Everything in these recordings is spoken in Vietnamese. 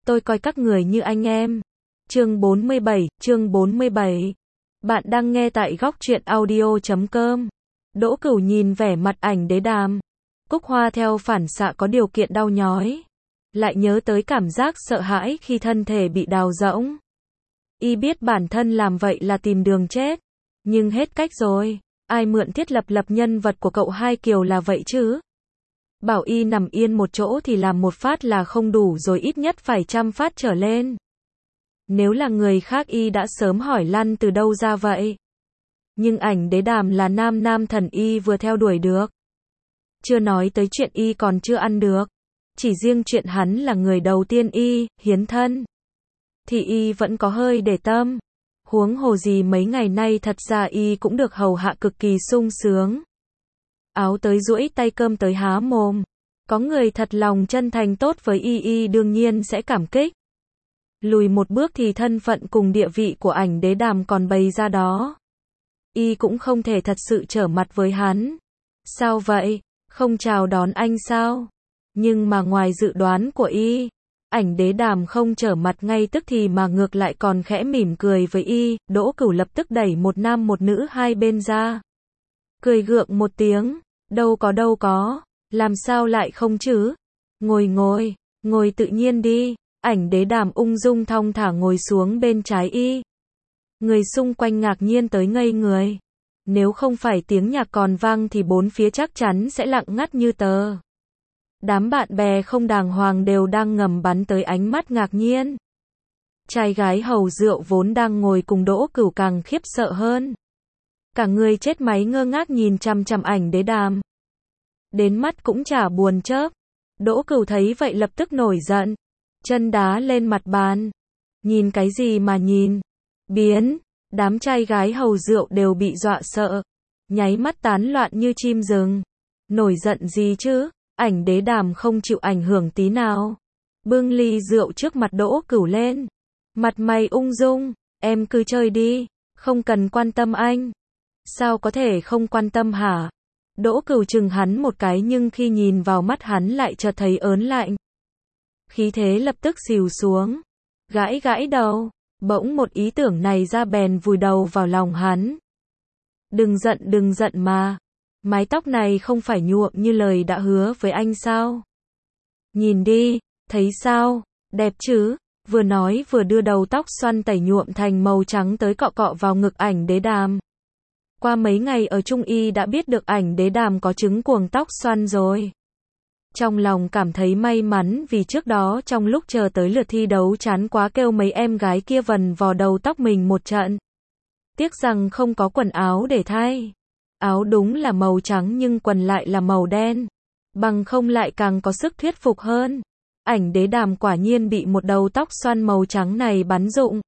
tôi coi các người như anh em. Chương 47. Bạn đang nghe tại góc truyện audio.com. Đỗ Cửu nhìn vẻ mặt Ảnh Đế Đàm. Cúc Hoa theo phản xạ có điều kiện đau nhói. Lại nhớ tới cảm giác sợ hãi khi thân thể bị đào rỗng. Y biết bản thân làm vậy là tìm đường chết. Nhưng hết cách rồi. Ai mượn thiết lập nhân vật của cậu Hai Kiều là vậy chứ? Bảo Y nằm yên một chỗ thì làm một phát là không đủ rồi, ít nhất phải 100 phát trở lên. Nếu là người khác Y đã sớm hỏi lăn từ đâu ra vậy. Nhưng Ảnh Đế Đàm là nam thần Y vừa theo đuổi được. Chưa nói tới chuyện Y còn chưa ăn được. Chỉ riêng chuyện hắn là người đầu tiên Y hiến thân thì Y vẫn có hơi để tâm. Huống hồ gì mấy ngày nay thật ra Y cũng được hầu hạ cực kỳ sung sướng. Áo tới duỗi tay, cơm tới há mồm. Có người thật lòng chân thành tốt với Y đương nhiên sẽ cảm kích. Lùi một bước thì thân phận cùng địa vị của Ảnh Đế Đàm còn bày ra đó. Y cũng không thể thật sự trở mặt với hắn. Sao vậy? Không chào đón anh sao? Nhưng mà ngoài dự đoán của Y, Ảnh Đế Đàm không trở mặt ngay tức thì mà ngược lại còn khẽ mỉm cười với Y. Đỗ Cửu lập tức đẩy một nam một nữ hai bên ra. Cười gượng một tiếng. Đâu có. Làm sao lại không chứ? Ngồi tự nhiên đi. Ảnh Đế Đàm ung dung thong thả ngồi xuống bên trái Y. Người xung quanh ngạc nhiên tới ngây người. Nếu không phải tiếng nhạc còn vang thì bốn phía chắc chắn sẽ lặng ngắt như tờ. Đám bạn bè không đàng hoàng đều đang ngầm bắn tới ánh mắt ngạc nhiên. Trai gái hầu rượu vốn đang ngồi cùng Đỗ Cửu càng khiếp sợ hơn. Cả người chết máy ngơ ngác nhìn chằm chằm Ảnh Đế Đàm. Đến mắt cũng chả buồn chớp. Đỗ Cửu thấy vậy lập tức nổi giận. Chân đá lên mặt bàn. Nhìn cái gì mà nhìn? Biến! Đám trai gái hầu rượu đều bị dọa sợ. Nháy mắt tán loạn như chim rừng. Nổi giận gì chứ? Ảnh Đế Đàm không chịu ảnh hưởng tí nào. Bưng ly rượu trước mặt Đỗ Cửu lên. Mặt mày ung dung. Em cứ chơi đi. Không cần quan tâm anh. Sao có thể không quan tâm hả? Đỗ Cửu chừng hắn một cái nhưng khi nhìn vào mắt hắn lại chợt thấy ớn lạnh. Khí thế lập tức xìu xuống. Gãi đầu. Bỗng một ý tưởng này ra bèn vùi đầu vào lòng hắn. Đừng giận mà. Mái tóc này không phải nhuộm như lời đã hứa với anh sao? Nhìn đi, thấy sao? Đẹp chứ? Vừa nói vừa đưa đầu tóc xoăn tẩy nhuộm thành màu trắng tới cọ cọ vào ngực Ảnh Đế Đàm. Qua mấy ngày ở chung Y đã biết được Ảnh Đế Đàm có chứng cuồng tóc xoăn rồi. Trong lòng cảm thấy may mắn vì trước đó trong lúc chờ tới lượt thi đấu chán quá kêu mấy em gái kia vần vò đầu tóc mình một trận. Tiếc rằng không có quần áo để thay. Áo đúng là màu trắng nhưng quần lại là màu đen. Bằng không lại càng có sức thuyết phục hơn. Ảnh Đế Đàm quả nhiên bị một đầu tóc xoăn màu trắng này bắn rụng.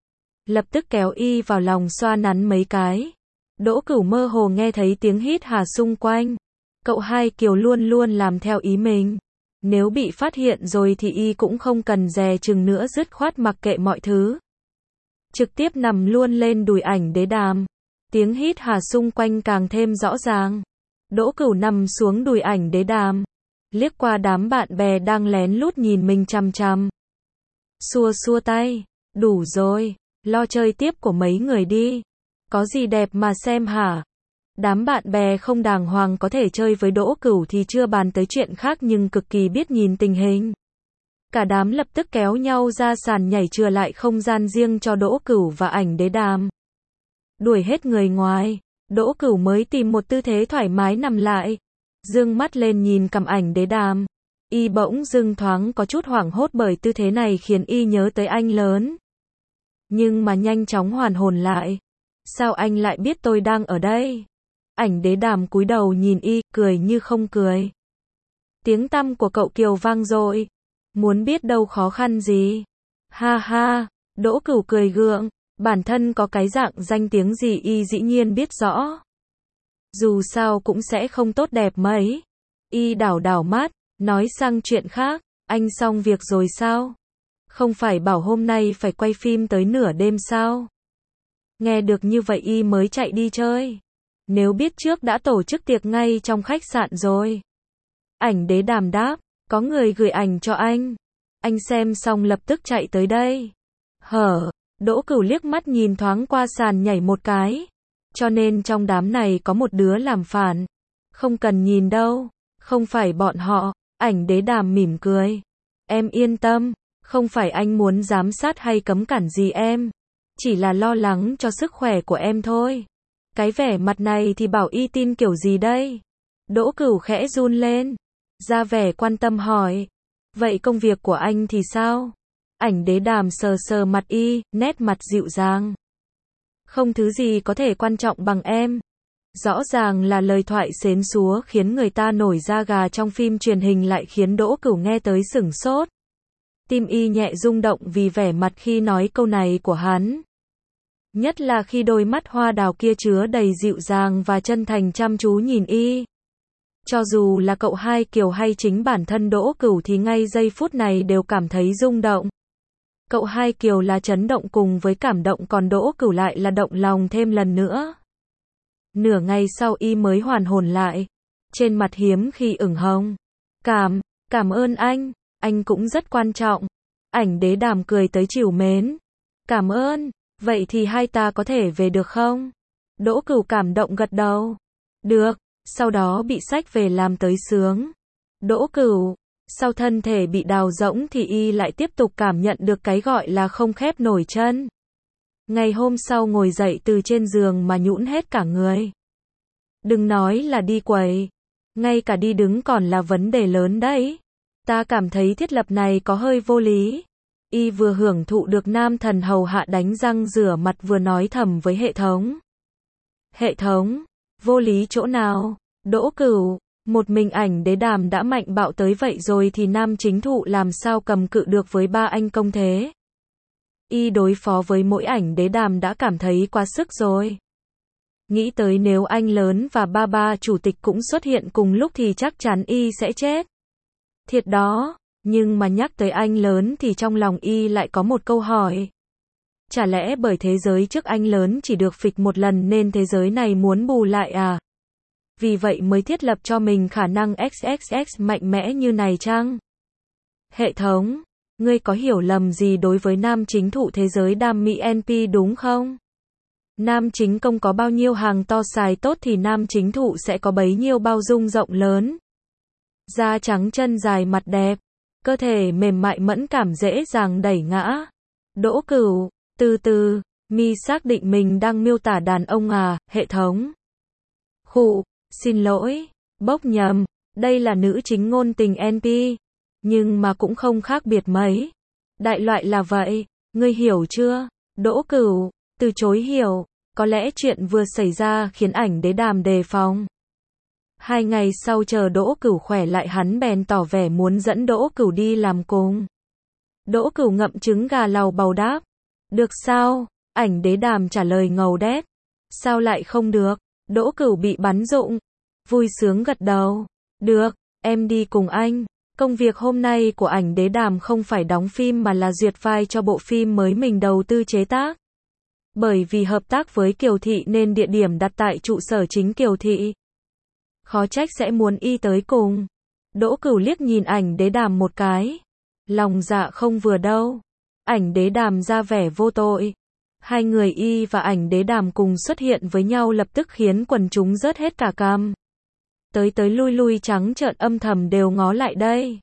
Lập tức kéo Y vào lòng xoa nắn mấy cái. Đỗ Cửu mơ hồ nghe thấy tiếng hít hà xung quanh. Cậu Hai Kiều luôn làm theo ý mình. Nếu bị phát hiện rồi thì Y cũng không cần dè chừng nữa, dứt khoát mặc kệ mọi thứ. Trực tiếp nằm luôn lên đùi Ảnh Đế Đàm. Tiếng hít hà xung quanh càng thêm rõ ràng. Đỗ Cửu nằm xuống đùi Ảnh Đế Đàm. Liếc qua đám bạn bè đang lén lút nhìn mình chằm chằm. Xua tay. Đủ rồi. Lo chơi tiếp của mấy người đi. Có gì đẹp mà xem hả? Đám bạn bè không đàng hoàng có thể chơi với Đỗ Cửu thì chưa bàn tới chuyện khác nhưng cực kỳ biết nhìn tình hình. Cả đám lập tức kéo nhau ra sàn nhảy chừa lại không gian riêng cho Đỗ Cửu và Ảnh Đế Đàm. Đuổi hết người ngoài, Đỗ Cửu mới tìm một tư thế thoải mái nằm lại. Dương mắt lên nhìn cằm Ảnh Đế Đàm. Y bỗng dưng thoáng có chút hoảng hốt bởi tư thế này khiến Y nhớ tới anh lớn. Nhưng mà nhanh chóng hoàn hồn lại. Sao anh lại biết tôi đang ở đây? Ảnh Đế Đàm cúi đầu nhìn Y, cười như không cười. Tiếng tăm của cậu Kiều vang dội. Muốn biết đâu khó khăn gì? Ha ha, Đỗ Cửu cười gượng. Bản thân có cái dạng danh tiếng gì Y dĩ nhiên biết rõ. Dù sao cũng sẽ không tốt đẹp mấy. Y đảo mắt, nói sang chuyện khác. Anh xong việc rồi sao? Không phải bảo hôm nay phải quay phim tới nửa đêm sao? Nghe được như vậy Y mới chạy đi chơi. Nếu biết trước đã tổ chức tiệc ngay trong khách sạn rồi. Ảnh Đế Đàm đáp, có người gửi ảnh cho anh. Anh xem xong lập tức chạy tới đây. Hở, Đỗ Cửu liếc mắt nhìn thoáng qua sàn nhảy một cái. Cho nên trong đám này có một đứa làm phản. Không cần nhìn đâu, không phải bọn họ. Ảnh Đế Đàm mỉm cười. Em yên tâm, không phải anh muốn giám sát hay cấm cản gì em. Chỉ là lo lắng cho sức khỏe của em thôi. Cái vẻ mặt này thì bảo y tin kiểu gì đây? Đỗ Cửu khẽ run lên. Ra vẻ quan tâm hỏi. Vậy công việc của anh thì sao? Ảnh Đế Đàm sờ sờ mặt y, nét mặt dịu dàng. Không thứ gì có thể quan trọng bằng em. Rõ ràng là lời thoại xến xúa khiến người ta nổi da gà trong phim truyền hình lại khiến Đỗ Cửu nghe tới sửng sốt. Tim y nhẹ rung động vì vẻ mặt khi nói câu này của hắn. Nhất là khi đôi mắt hoa đào kia chứa đầy dịu dàng và chân thành chăm chú nhìn y. Cho dù là cậu Hai Kiều hay chính bản thân Đỗ Cửu thì ngay giây phút này đều cảm thấy rung động. Cậu Hai Kiều là chấn động cùng với cảm động, còn Đỗ Cửu lại là động lòng thêm lần nữa. Nửa ngày sau y mới hoàn hồn lại. Trên mặt hiếm khi ửng hồng. Cảm ơn anh cũng rất quan trọng. Ảnh Đế Đàm cười tới trìu mến. Cảm ơn, vậy thì hai ta có thể về được không? Đỗ Cửu cảm động gật đầu. Được, sau đó bị xách về làm tới sướng. Đỗ Cửu, sau thân thể bị đào rỗng thì y lại tiếp tục cảm nhận được cái gọi là không khép nổi chân. Ngày hôm sau ngồi dậy từ trên giường mà nhũn hết cả người. Đừng nói là đi quầy, ngay cả đi đứng còn là vấn đề lớn đấy. Ta cảm thấy thiết lập này có hơi vô lý. Y vừa hưởng thụ được nam thần hầu hạ đánh răng rửa mặt vừa nói thầm với hệ thống. Hệ thống, vô lý chỗ nào? Đỗ Cửu, một mình Ảnh Đế Đàm đã mạnh bạo tới vậy rồi thì nam chính thụ làm sao cầm cự được với ba anh công thế? Y đối phó với mỗi Ảnh Đế Đàm đã cảm thấy quá sức rồi. Nghĩ tới nếu anh lớn và ba chủ tịch cũng xuất hiện cùng lúc thì chắc chắn y sẽ chết. Thiệt đó, nhưng mà nhắc tới anh lớn thì trong lòng y lại có một câu hỏi. Chả lẽ bởi thế giới trước anh lớn chỉ được phịch một lần nên thế giới này muốn bù lại à? Vì vậy mới thiết lập cho mình khả năng XXX mạnh mẽ như này chăng? Hệ thống, ngươi có hiểu lầm gì đối với nam chính thụ thế giới đam mỹ NP đúng không? Nam chính công có bao nhiêu hàng to xài tốt thì nam chính thụ sẽ có bấy nhiêu bao dung rộng lớn. Da trắng chân dài mặt đẹp, cơ thể mềm mại mẫn cảm dễ dàng đẩy ngã. Đỗ Cửu, từ từ, mi xác định mình đang miêu tả đàn ông à, hệ thống. Khụ, xin lỗi, bốc nhầm, đây là nữ chính ngôn tình NP, nhưng mà cũng không khác biệt mấy. Đại loại là vậy, ngươi hiểu chưa? Đỗ Cửu, từ chối hiểu, có lẽ chuyện vừa xảy ra khiến Ảnh Đế Đàm đề phòng. 2 ngày sau chờ Đỗ Cửu khỏe lại hắn bèn tỏ vẻ muốn dẫn Đỗ Cửu đi làm cùng. Đỗ Cửu ngậm trứng gà lầu bầu đáp. Được sao? Ảnh Đế Đàm trả lời ngầu đét. Sao lại không được? Đỗ Cửu bị bắn rụng. Vui sướng gật đầu. Được, em đi cùng anh. Công việc hôm nay của Ảnh Đế Đàm không phải đóng phim mà là duyệt vai cho bộ phim mới mình đầu tư chế tác. Bởi vì hợp tác với Kiều Thị nên địa điểm đặt tại trụ sở chính Kiều Thị. Khó trách sẽ muốn y tới cùng. Đỗ Cửu liếc nhìn Ảnh Đế Đàm một cái. Lòng dạ không vừa đâu. Ảnh Đế Đàm ra vẻ vô tội. Hai người y và Ảnh Đế Đàm cùng xuất hiện với nhau lập tức khiến quần chúng rớt hết cả cằm. Tới lui trắng trợn âm thầm đều ngó lại đây.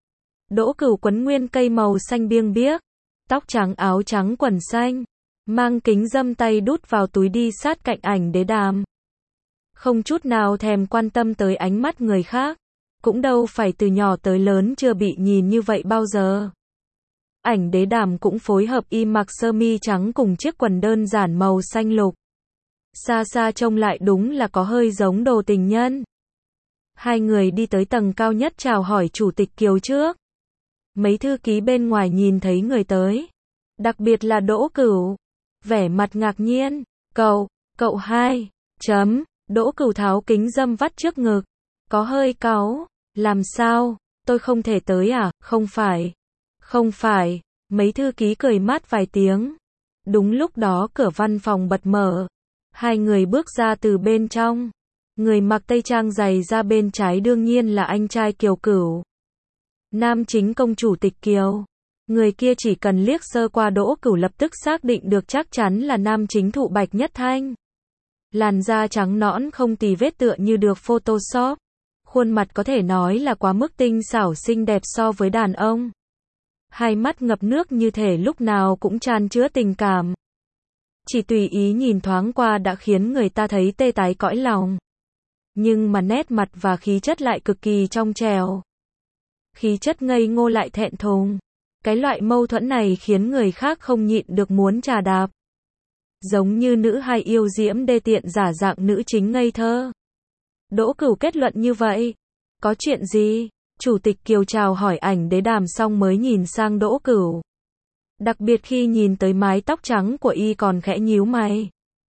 Đỗ Cửu quấn nguyên cây màu xanh biêng biếc, tóc trắng áo trắng quần xanh, mang kính râm tay đút vào túi đi sát cạnh Ảnh Đế Đàm. Không chút nào thèm quan tâm tới ánh mắt người khác, cũng đâu phải từ nhỏ tới lớn chưa bị nhìn như vậy bao giờ. Ảnh Đế Đàm cũng phối hợp y mặc sơ mi trắng cùng chiếc quần đơn giản màu xanh lục. Xa xa trông lại đúng là có hơi giống đồ tình nhân. Hai người đi tới tầng cao nhất chào hỏi chủ tịch Kiều trước. Mấy thư ký bên ngoài nhìn thấy người tới, đặc biệt là Đỗ Cửu, vẻ mặt ngạc nhiên. Cậu hai, Đỗ Cửu tháo kính râm vắt trước ngực, có hơi cáu. Làm sao, tôi không thể tới à? Không phải, mấy thư ký cười mát vài tiếng. Đúng lúc đó cửa văn phòng bật mở. Hai người bước ra từ bên trong. Người mặc tây trang dày ra bên trái đương nhiên là anh trai Kiều Cửu. Nam chính công chủ tịch Kiều. Người kia chỉ cần liếc sơ qua Đỗ Cửu lập tức xác định được chắc chắn là nam chính thụ Bạch Nhất Thanh. Làn da trắng nõn không tì vết tựa như được Photoshop. Khuôn mặt có thể nói là quá mức tinh xảo xinh đẹp so với đàn ông. Hai mắt ngập nước như thể lúc nào cũng chan chứa tình cảm. Chỉ tùy ý nhìn thoáng qua đã khiến người ta thấy tê tái cõi lòng. Nhưng mà nét mặt và khí chất lại cực kỳ trong trẻo. Khí chất ngây ngô lại thẹn thùng. Cái loại mâu thuẫn này khiến người khác không nhịn được muốn trà đạp. Giống như nữ hài yêu diễm đê tiện giả dạng nữ chính ngây thơ. Đỗ Cửu kết luận như vậy. Có chuyện gì? Chủ tịch Kiều chào hỏi Ảnh Đế Đàm xong mới nhìn sang Đỗ Cửu. Đặc biệt khi nhìn tới mái tóc trắng của y còn khẽ nhíu mày.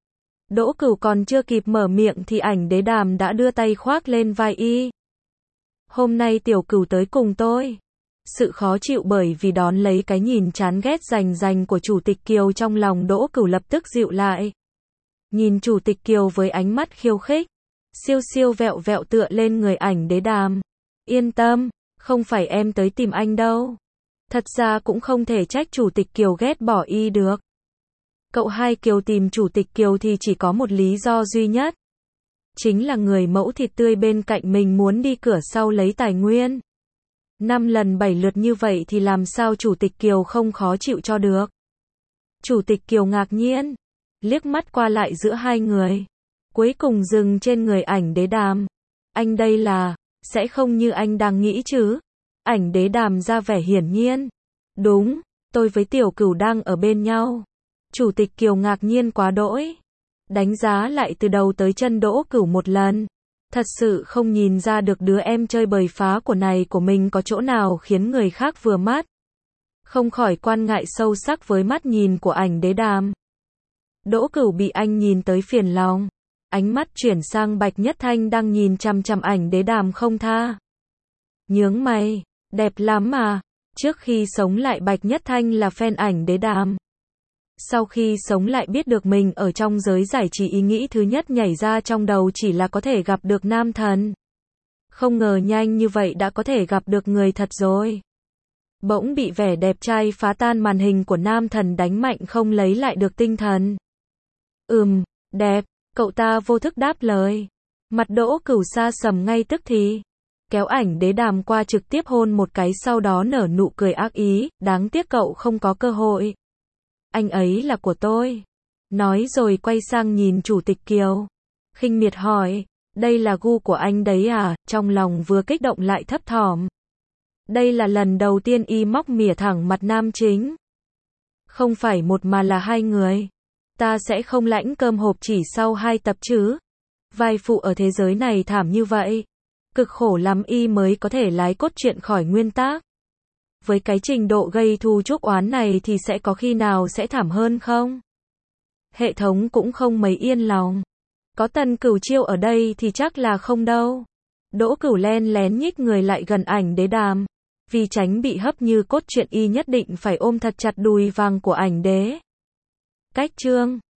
Đỗ Cửu còn chưa kịp mở miệng thì Ảnh Đế Đàm đã đưa tay khoác lên vai y. Hôm nay Tiểu Cửu tới cùng tôi. Sự khó chịu bởi vì đón lấy cái nhìn chán ghét rành của Chủ tịch Kiều trong lòng Đỗ Cửu lập tức dịu lại. Nhìn Chủ tịch Kiều với ánh mắt khiêu khích. Siêu siêu vẹo vẹo tựa lên người Ảnh Đế Đàm. Yên tâm, không phải em tới tìm anh đâu. Thật ra cũng không thể trách Chủ tịch Kiều ghét bỏ y được. Cậu hai Kiều tìm Chủ tịch Kiều thì chỉ có một lý do duy nhất. Chính là người mẫu thịt tươi bên cạnh mình muốn đi cửa sau lấy tài nguyên. 5 lần 7 lượt như vậy thì làm sao Chủ tịch Kiều không khó chịu cho được. Chủ tịch Kiều ngạc nhiên, liếc mắt qua lại giữa hai người. Cuối cùng dừng trên người Ảnh Đế Đàm. Anh đây là, sẽ không như anh đang nghĩ chứ? Ảnh Đế Đàm ra vẻ hiển nhiên. Đúng, tôi với Tiểu Cửu đang ở bên nhau. Chủ tịch Kiều ngạc nhiên quá đỗi. Đánh giá lại từ đầu tới chân Đỗ Cửu một lần. Thật sự không nhìn ra được đứa em chơi bời phá của này của mình có chỗ nào khiến người khác vừa mắt. Không khỏi quan ngại sâu sắc với mắt nhìn của Ảnh Đế Đàm. Đỗ Cửu bị anh nhìn tới phiền lòng. Ánh mắt chuyển sang Bạch Nhất Thanh đang nhìn chằm chằm Ảnh Đế Đàm không tha. Nhướng mày, đẹp lắm mà. Trước khi sống lại Bạch Nhất Thanh là fan Ảnh Đế Đàm. Sau khi sống lại biết được mình ở trong giới giải trí ý nghĩ thứ nhất nhảy ra trong đầu chỉ là có thể gặp được nam thần. Không ngờ nhanh như vậy đã có thể gặp được người thật rồi. Bỗng bị vẻ đẹp trai phá tan màn hình của nam thần đánh mạnh không lấy lại được tinh thần. Đẹp, cậu ta vô thức đáp lời. Mặt Đỗ Cửu sa sầm ngay tức thì. Kéo Ảnh Đế Đàm qua trực tiếp hôn một cái sau đó nở nụ cười ác ý, đáng tiếc cậu không có cơ hội. Anh ấy là của tôi. Nói rồi quay sang nhìn Chủ tịch Kiều. Khinh miệt hỏi, đây là gu của anh đấy à? Trong lòng vừa kích động lại thấp thỏm. Đây là lần đầu tiên y móc mỉa thẳng mặt nam chính. Không phải một mà là hai người. Ta sẽ không lãnh cơm hộp chỉ sau 2 tập chứ. Vai phụ ở thế giới này thảm như vậy. Cực khổ lắm y mới có thể lái cốt truyện khỏi nguyên tác. Với cái trình độ gây thù chuốc oán này thì sẽ có khi nào sẽ thảm hơn không? Hệ thống cũng không mấy yên lòng. Có Tần Cửu Chiêu ở đây thì chắc là không đâu. Đỗ Cửu len lén nhích người lại gần Ảnh Đế Đàm. Vì tránh bị hấp như cốt truyện y nhất định phải ôm thật chặt đùi vàng của Ảnh Đế. Cách chương